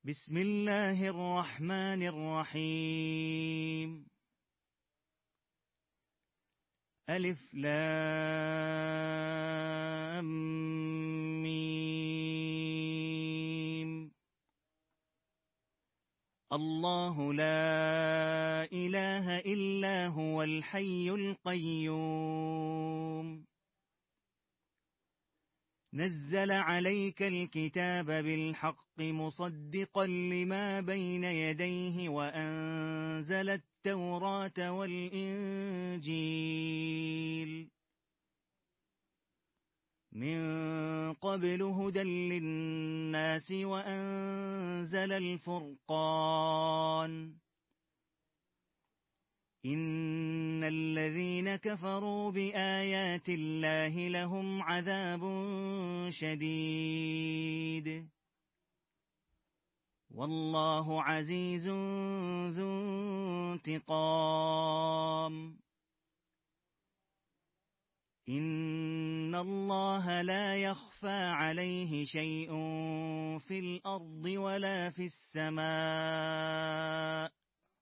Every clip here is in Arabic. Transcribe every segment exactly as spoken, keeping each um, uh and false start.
بسم الله الرحمن الرحيم. ألف لام ميم. الله لا إله إلا هو الحي القيوم. نزل عليك الكتاب بالحق مصدقا لما بين يديه وأنزل التوراة والإنجيل من قبل هدى للناس وأنزل الفرقان. إن الذين كفروا بآيات الله لهم عذاب شديد والله عزيز ذو انتقام. إن الله لا يخفى عليه شيء في الأرض ولا في السماء.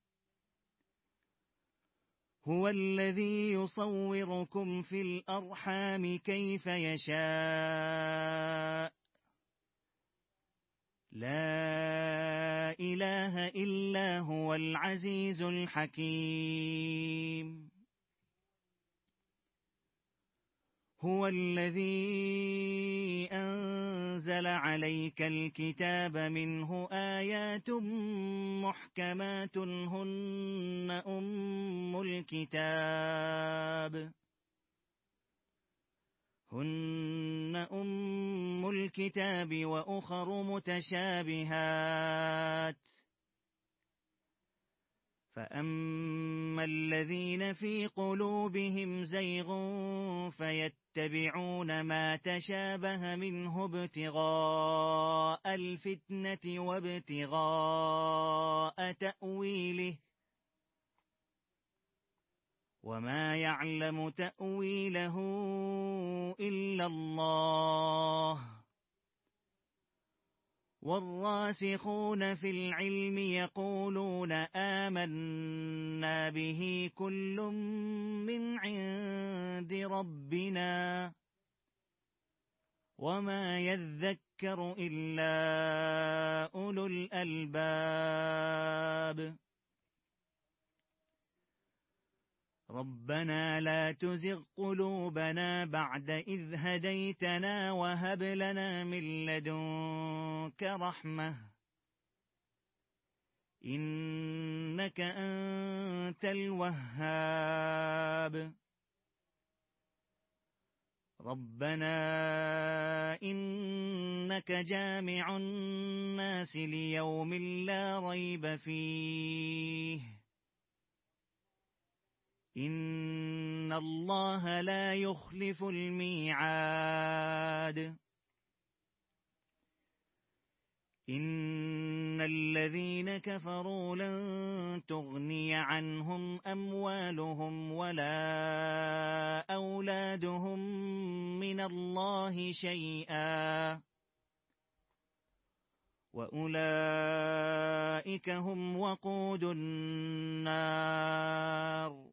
هو الذي يصوركم في الأرحام كيف يشاء. لا إله إلا هو العزيز الحكيم. هو الذي أنزل عليك الكتاب منه آيات محكمات هن أم الكتاب هن أم الكتاب وأخر متشابهات. فأما الذين في قلوبهم زيغ فيتبعون ما تشابه منه ابتغاء الفتنة وابتغاء تأويله وما يعلم تأويله إلا الله. والراسخون في العلم يقولون آمنا به كل من عند ربنا وما يذكر إلا أولو الألباب. ربنا لا تزغ قلوبنا بعد إذ هديتنا وهب لنا من لدنك رحمة إنك أنت الوهاب. ربنا إنك جامع الناس ليوم لا ريب فيه إن الله لا يخلف الميعاد. إن الذين كفروا لن تغني عنهم أموالهم ولا أولادهم من الله شيئا وأولئك هم وقود النار.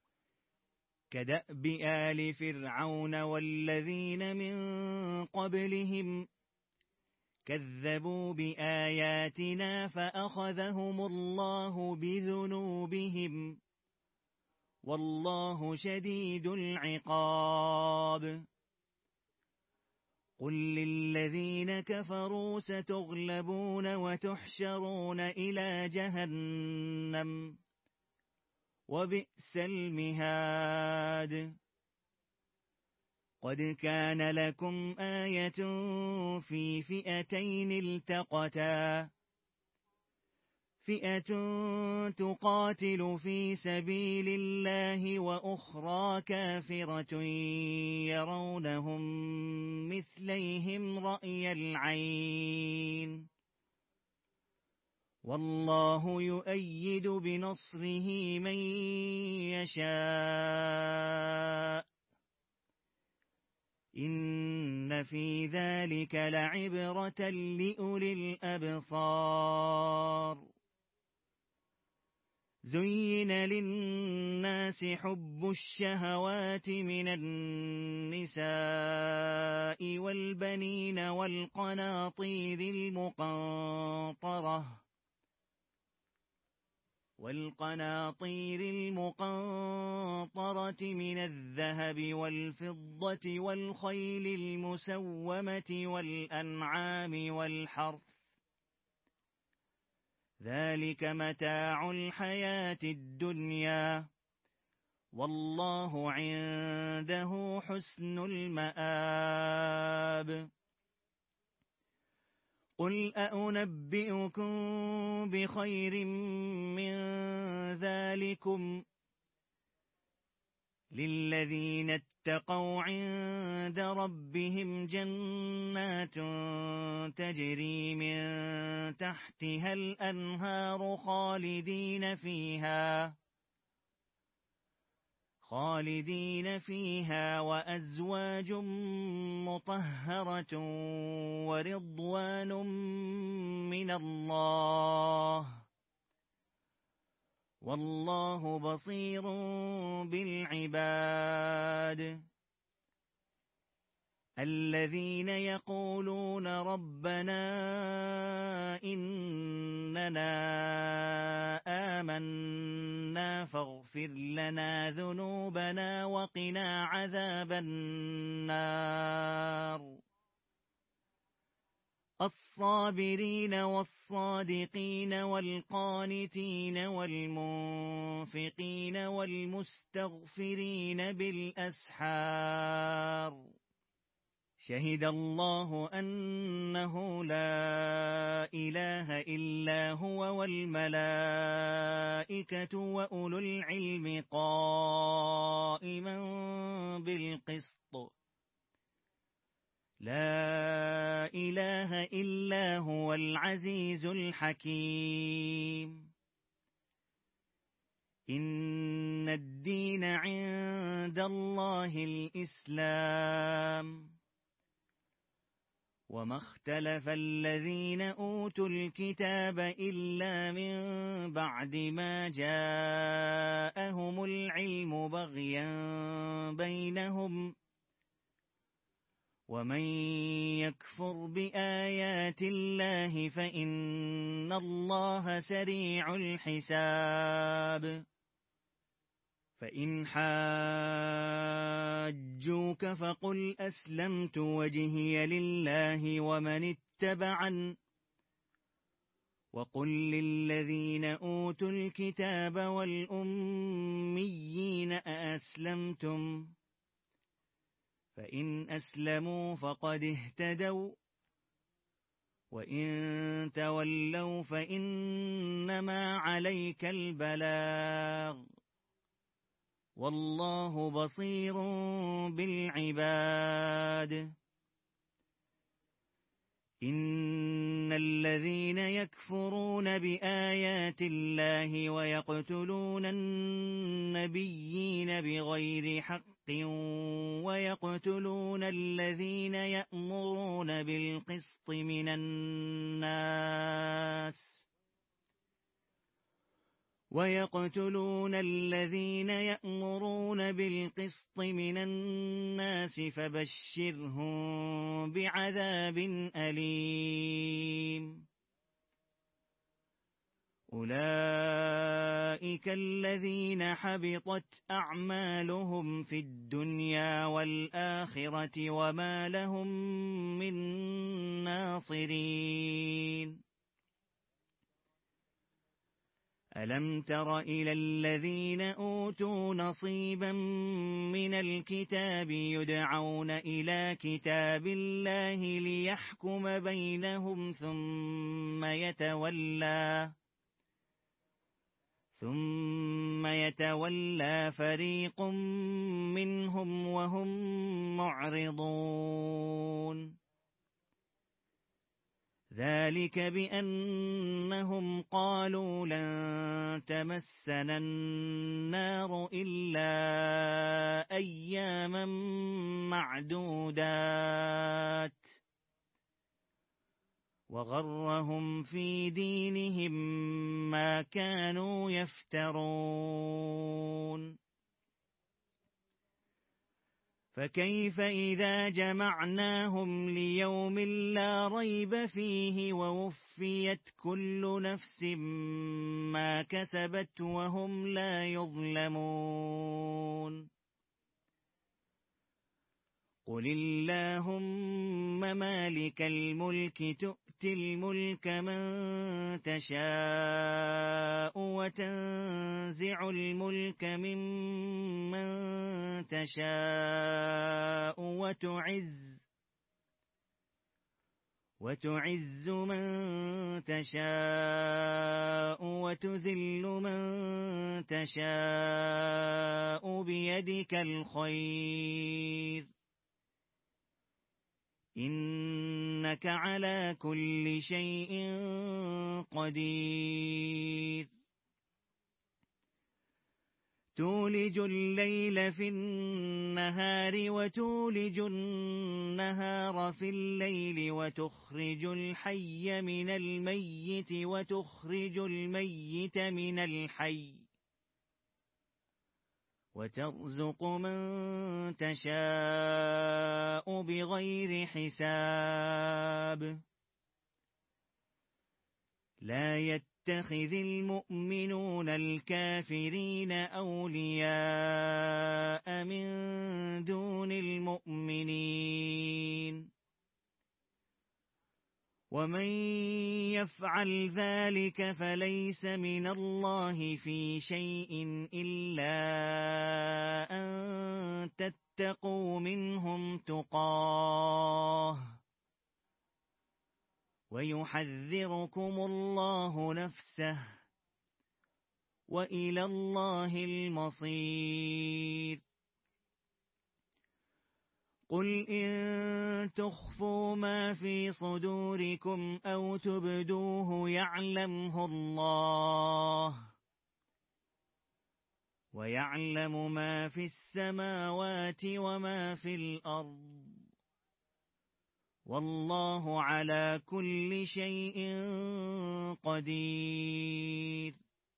كدأب آل فرعون والذين من قبلهم كذبوا بآياتنا فأخذهم الله بذنوبهم والله شديد العقاب. قل للذين كفروا ستغلبون وتحشرون إلى جهنم وبئس المهاد. قد كان لكم آية في فئتين التقتا فئة تقاتل في سبيل الله وأخرى كافرة يرونهم مثليهم رأي العين والله يؤيد بنصره من يشاء إن في ذلك لعبرة لأولي الأبصار. زين للناس حب الشهوات من النساء والبنين والقناطير المقنطرة والقناطير المقنطرة من الذهب والفضة والخيل المسومة والأنعام والحرث، ذلك متاع الحياة الدنيا، والله عنده حسن المآب. قل أأنبئكم بخير من ذلكم للذين اتقوا عند ربهم جنات تجري من تحتها الأنهار خالدين فيها خالدين فيها وأزواج مطهرة ورضوان من الله، والله بصير بالعباد. الذين يقولون ربنا إننا آمنا فاغفر لنا ذنوبنا وقنا عذاب النار. الصابرين والصادقين والقانتين والمنفقين والمستغفرين بالأسحار. شهد الله أنه لا إله إلا هو والملائكة وأولو العلم قائما بالقسط، لا إله إلا هو العزيز الحكيم. إن الدين عند الله الإسلام، وما اختلف الذين أوتوا الكتاب إلا من بعد ما جاءهم العلم بغيا بينهم، ومن يكفر بآيات الله فإن الله سريع الحساب. فإن حاجوك فقل أسلمت وجهي لله ومن اتبعن، وقل للذين أوتوا الكتاب والأميين أأسلمتم، فإن أسلموا فقد اهتدوا، وإن تولوا فإنما عليك البلاغ، والله بصير بالعباد. إن الذين يكفرون بآيات الله ويقتلون النبيين بغير حق ويقتلون الذين يأمرون بالقسط من الناس ويقتلون الذين يأمرون بالقسط من الناس فبشرهم بعذاب أليم. أولئك الذين حبطت أعمالهم في الدنيا والآخرة وما لهم من ناصرين. ألم تر إلى الذين أوتوا نصيبا من الكتاب يدعون إلى كتاب الله ليحكم بينهم ثم يتولى ثم يتولى فريق منهم وهم معرضون. ذلك بأنهم قالوا لن تمسنا النار إلا أياما معدودات وغرهم في دينهم ما كانوا يفترون فكيف إذا جمعناهم ليوم لا ريب فيه ووفيت كل نفس ما كسبت وهم لا يظلمون قل اللهم مالك الملك تؤتي الملك من تشاء وتنزع الملك ممن تشاء وتعز وتعز من تشاء وتذل من تشاء بيدك الخير إنك على كل شيء قدير تولج الليل في النهار وتولج النهار في الليل وتخرج الحي من الميت وتخرج الميت من الحي وترزق من تشاء بغير حساب لا يتخذ المؤمنون الكافرين أولياء من دون المؤمنين ومن يفعل ذلك فليس من الله في شيء إلا أن تتقوا منهم تقاه ويحذركم الله نفسه وإلى الله المصير قل إن تخفوا ما في صدوركم أو تبدوه يعلمه الله ويعلم ما في السماوات وما في الأرض والله على كل شيء قدير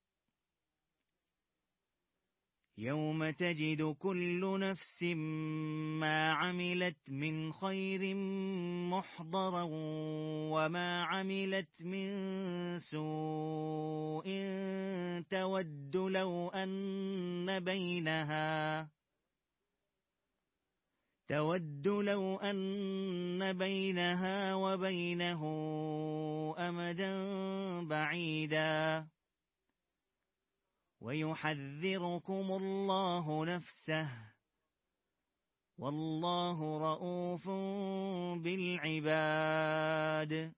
يوم تجد كل نفس ما عملت من خير محضرا وما عملت من سوء تود لو أن بينها تود لو أن بينها وبينه أمدا بعيدا ويحذركم الله نفسه والله رؤوف بالعباد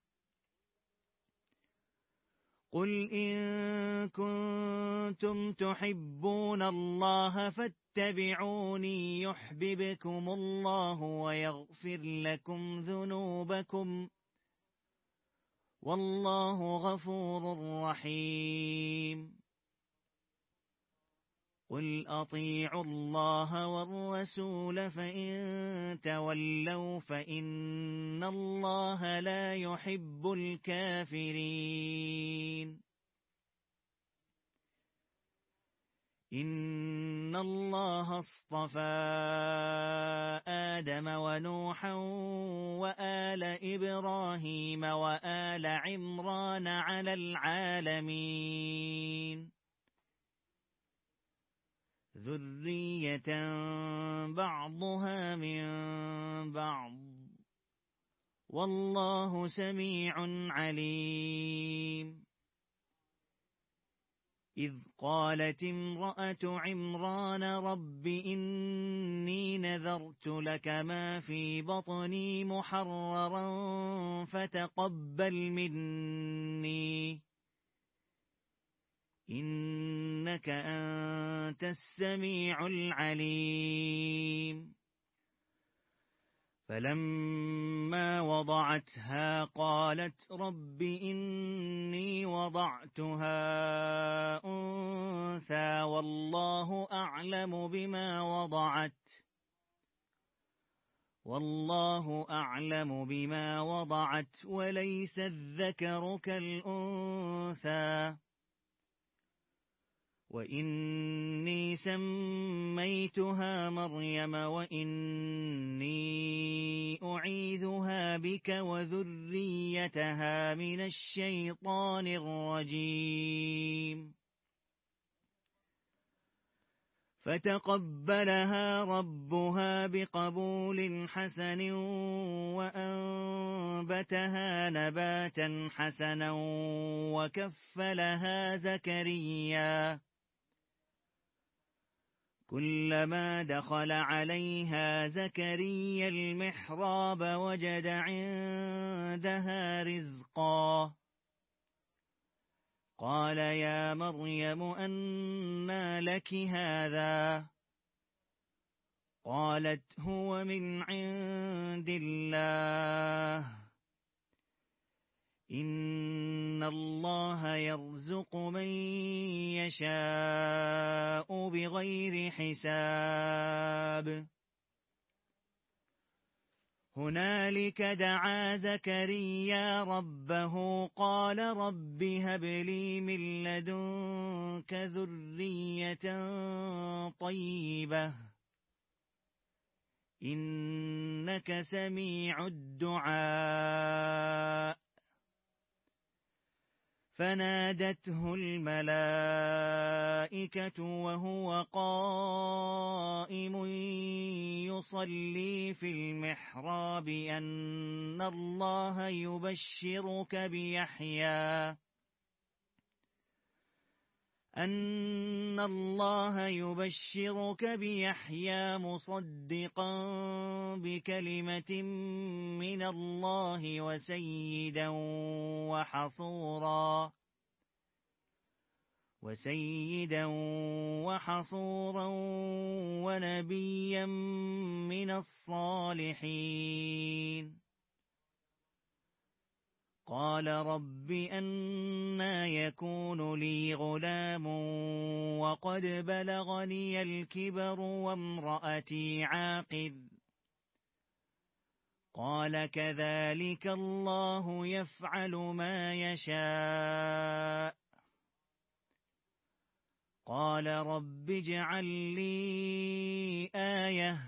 قل إن كنتم تحبون الله فاتبعوني يحببكم الله ويغفر لكم ذنوبكم والله غفور رحيم قل أطيعوا الله والرسول فإن تولوا فإن الله لا يحب الكافرين إن الله اصطفى آدم ونوحا وآل إبراهيم وآل عمران على العالمين ذرية بعضها من بعض والله سميع عليم إذ قالت امرأة عمران رب إني نذرت لك ما في بطني محررا فتقبل مني إنك أنت السميع العليم فلما وضعتها قالت رب إني وضعتها أنثى والله أعلم بما وضعت والله أعلم بما وضعت وليس الذكر كالأنثى وإني سميتها مريم وإني أعيذها بك وذريتها من الشيطان الرجيم فتقبلها ربها بقبول حسن وأنبتها نباتا حسنا وكفلها زكريا كلما دخل عليها زكريا المحراب وجد عندها رزقا قال يا مريم أنى لك هذا قالت هو من عند الله إن الله يرزق من يشاء بغير حساب هنالك دعا زكريا ربه قال رب هب لي من لدنك ذرية طيبة إنك سميع الدعاء فنادته الملائكة وهو قائم يصلي في المحراب أن الله يبشرك بيحيى أن الله يبشرك بيحيى مصدقا بكلمة من الله وسيدا وحصورا وسيدا وحصورا ونبيا من الصالحين قال رب أنى يكون لي غلام وقد بلغني الكبر وامرأتي عاقر قال كذلك الله يفعل ما يشاء قال رب اجعل لي آية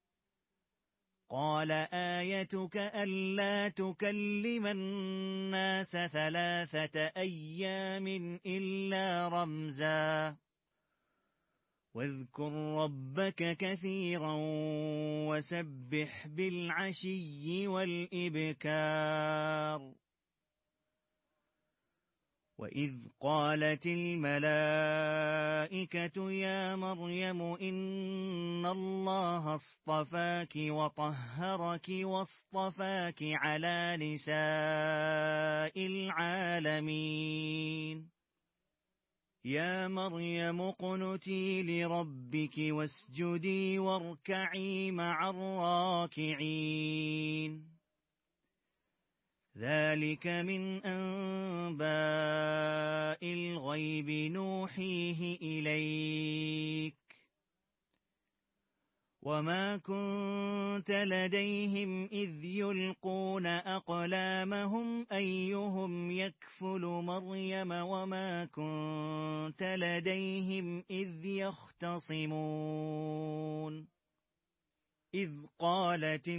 قال آيتك ألا تكلم الناس ثلاثة أيام إلا رمزا واذكر ربك كثيرا وسبح بالعشي والإبكار وإذ قالت الملائكة يا مريم إن الله اصطفاك وطهرك واصطفاك على نساء العالمين يا مريم اقنتي لربك واسجدي واركعي مع الراكعين ذلك من أنباء الغيب نوحيه إليك وما كنت لديهم إذ يلقون أقلامهم أيهم يكفل مريم وما كنت لديهم إذ يختصمون إذ قالت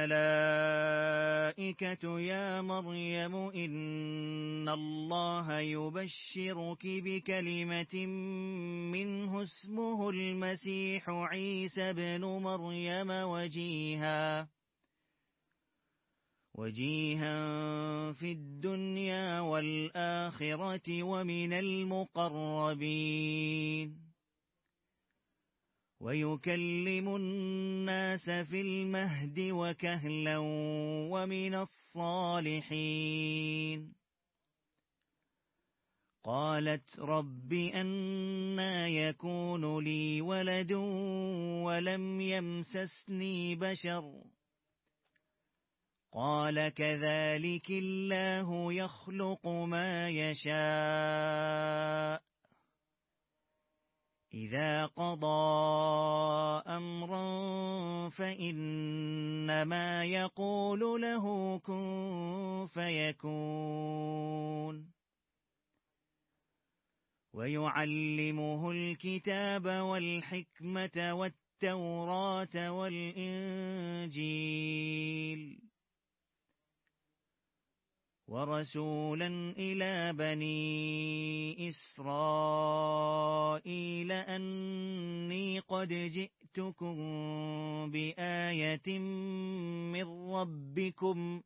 الملائكة يا مريم إن الله يبشرك بكلمة منه اسمه المسيح عيسى بن مريم وجيها وجيها في الدنيا والآخرة ومن المقربين ويكلم الناس في المهد وكهلا ومن الصالحين قالت رب أنى يكون لي ولد ولم يمسسني بشر قال كذلك الله يخلق ما يشاء إذا قضى أمرا فإنما يقول له كن فيكون ويعلمه الكتاب والحكمة والتوراة والإنجيل ورسولا إلى بني إسرائيل أني قد جئتكم بآية من ربكم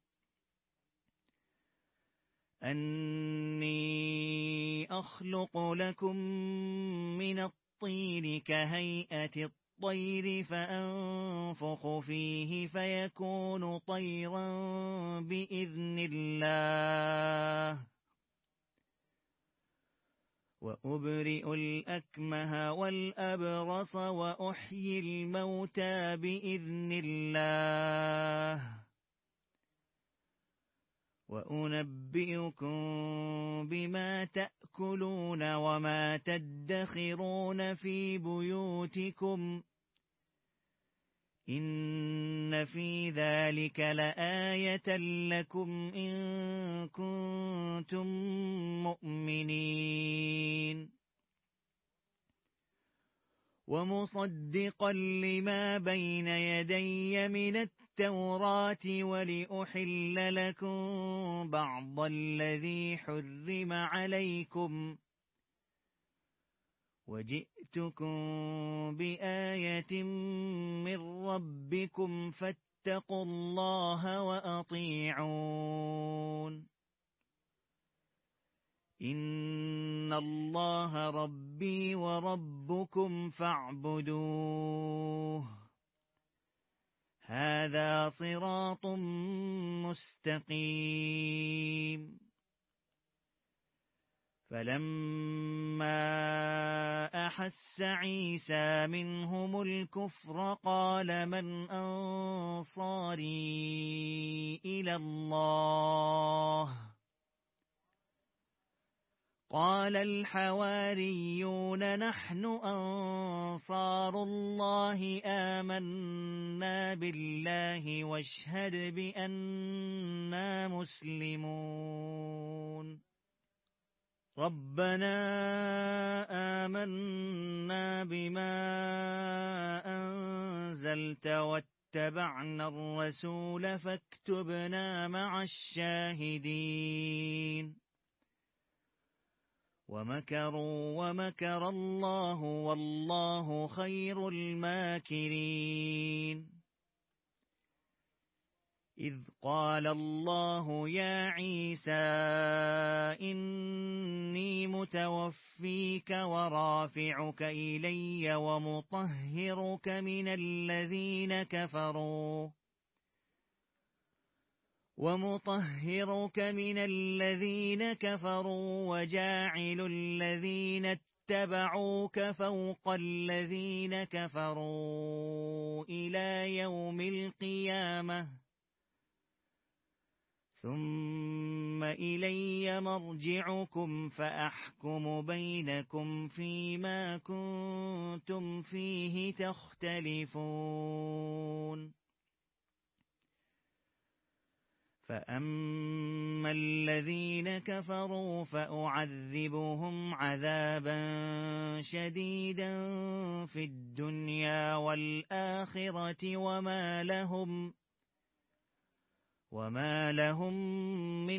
أني أخلق لكم من الطين كهيئة الطير فأنفخ فيه فيكون طيرا بإذن الله وأبرئ الأكمه والأبرص وأحيي الموتى بإذن الله وأنبئكم بما تأكلون وما تدخرون في بيوتكم إن في ذلك لآية لكم إن كنتم مؤمنين ومصدقا لما بين يدي من التوراة ولأحل لكم بعض الذي حرم عليكم وجئتكم بآية من ربكم فاتقوا الله وأطيعون إن الله ربي وربكم فاعبدوه هذا صراط مستقيم فلما أحس عيسى منهم الكفر قال من أنصاري إلى الله قال الحواريون نحن أنصار الله آمنا بالله واشهد بأننا مسلمون ربنا آمنا بما أنزلت واتبعنا الرسول فاكتبنا مع الشاهدين ومكروا ومكر الله والله خير الماكرين إذ قال الله يا عيسى إني متوفيك ورافعك إلي ومطهرك من الذين كفروا ومطهرك من الذين كفروا وجاعل الذين اتبعوك فوق الذين كفروا إلى يوم القيامة ثم إلي مرجعكم فأحكم بينكم فيما كنتم فيه تختلفون فأما الذين كفروا فأعذبهم عذابا شديدا في الدنيا والآخرة وما لهم وما لهم من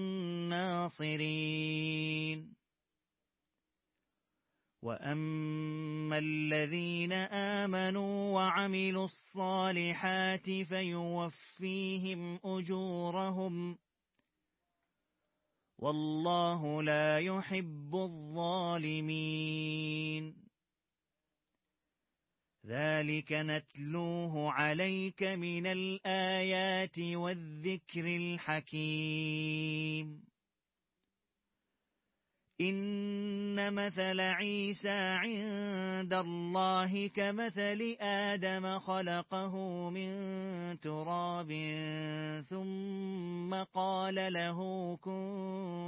ناصرين وأما الذين آمنوا وعملوا الصالحات فيوفيهم أجورهم والله لا يحب الظالمين ذلك نتلوه عليك من الآيات إن مثل عيسى عند الله كمثل آدم خلقه من تراب ثم قال له كن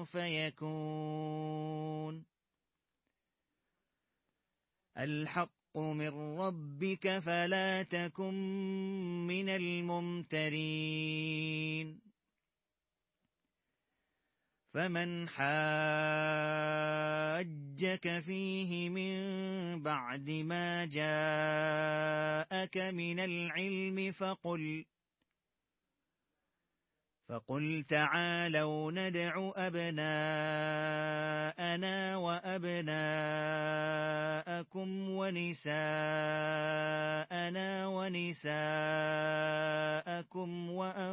فيكون الحق من ربك فلا تكن من الممترين فمن حاجك فيه من بعد ما جاءك من العلم فقل فقل تعالوا ندع أبناءنا وأبناءكم ونساءنا ونساءكم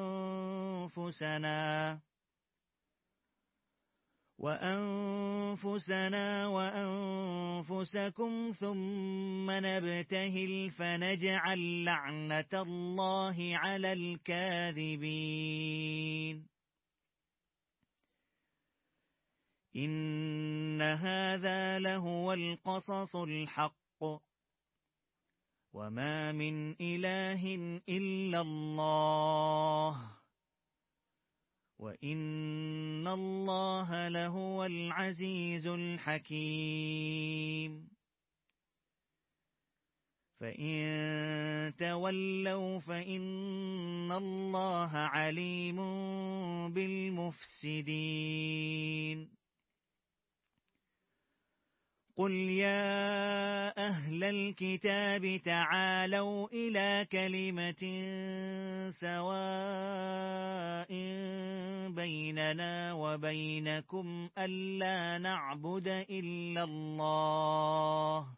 وأنفسنا وأنفسنا وأنفسكم ثم نبتهل فنجعل لعنة الله على الكاذبين إن هذا لهو القصص الحق وما من إله إلا الله وإن الله لهو العزيز الحكيم فإن تولوا فإن الله عليم بالمفسدين قل يا أهل الكتاب تعالوا إلى كلمة سواء بيننا وبينكم ألا نعبد إلا الله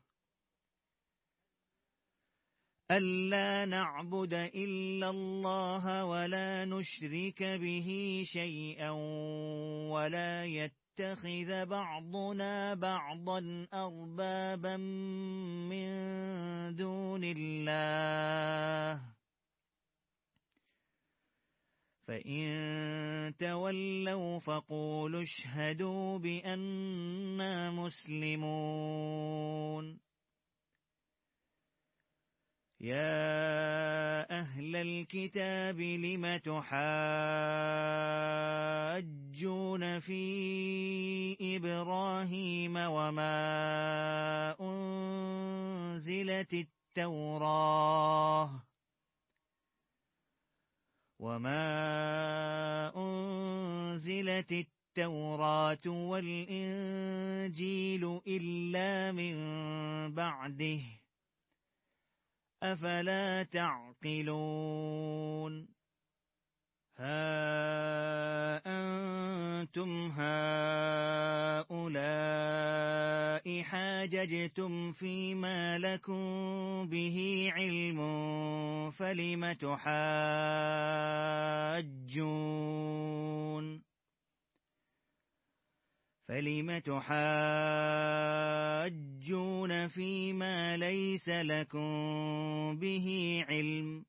ألا نعبد إلا الله ولا نشرك به شيئا ولا يتبع اتخذ بعضنا بعضا أربابا من دون الله فإن تولوا فقولوا اشهدوا بأننا مسلمون يا أهل الكتاب لم تحاجون في إبراهيم وما أنزلت التوراة وما أنزلت التوراة والإنجيل إلا من بعده أفلا تعقلون ها أنتم هؤلاء حاججتم فيما لكم به علم فلم تحاجون فلم تحاجون فيما ليس لكم به علم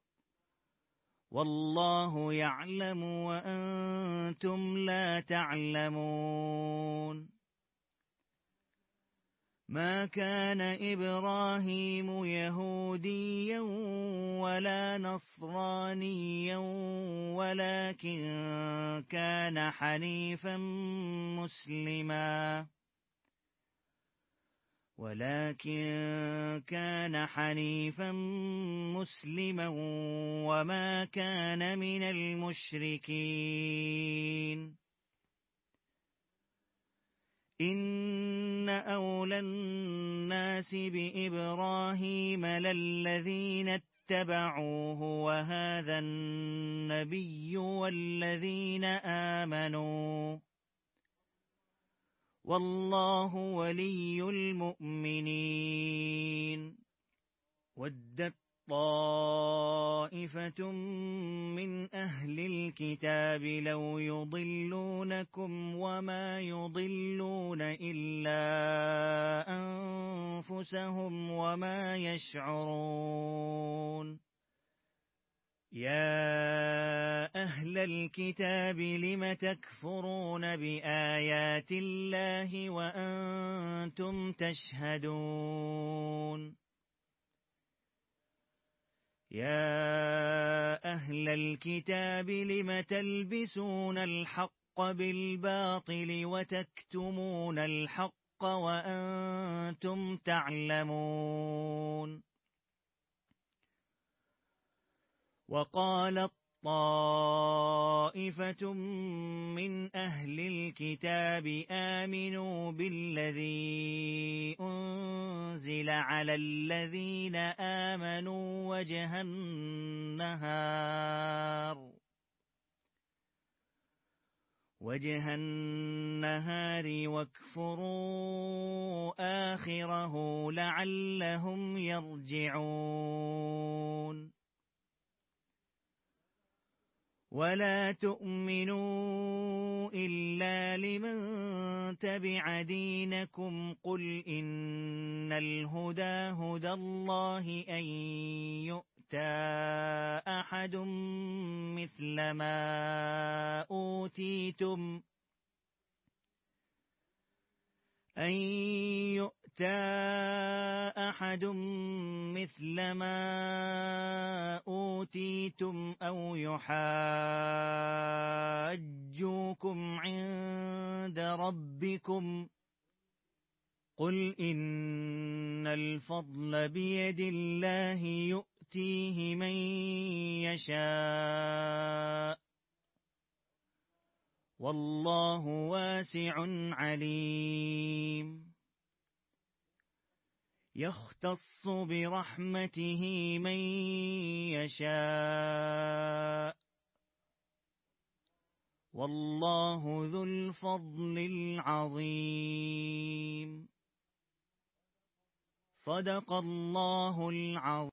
والله يعلم وأنتم لا تعلمون ما كان إبراهيم يهوديا ولا نصرانيا ولكن كان حنيفا مسلما ولكن كان حنيفا مسلما وما كان من المشركين إن أولى الناس بإبراهيم للذين اتبعوه وهذا النبي والذين آمنوا والله ولي المؤمنين ودت طائفة من أهل الكتاب لو يضلونكم وما يضلون إلا أنفسهم وما يشعرون يا أهل الكتاب لم تكفرون بآيات الله وأنتم تشهدون يا أهل الكتاب لم تلبسون الحق بالباطل وتكتمون الحق وأنتم تعلمون وقالت طائفة من أهل الكتاب آمنوا بالذي أنزل على الذين آمنوا وجه النهار وجه النهار واكفروا آخره لعلهم يرجعون ولا تؤمنوا إلا لمن تبع دينكم قل إن الهدى هدى الله أن يؤتى أحد مثل ما أوتيتم أن يؤتى أحد مثل ما أوتيتم أو يحاجوكم عند ربكم قل إن الفضل بيد الله يؤتيه من يشاء والله واسع عليم يختص برحمته من يشاء والله ذو الفضل العظيم صدق الله العظيم.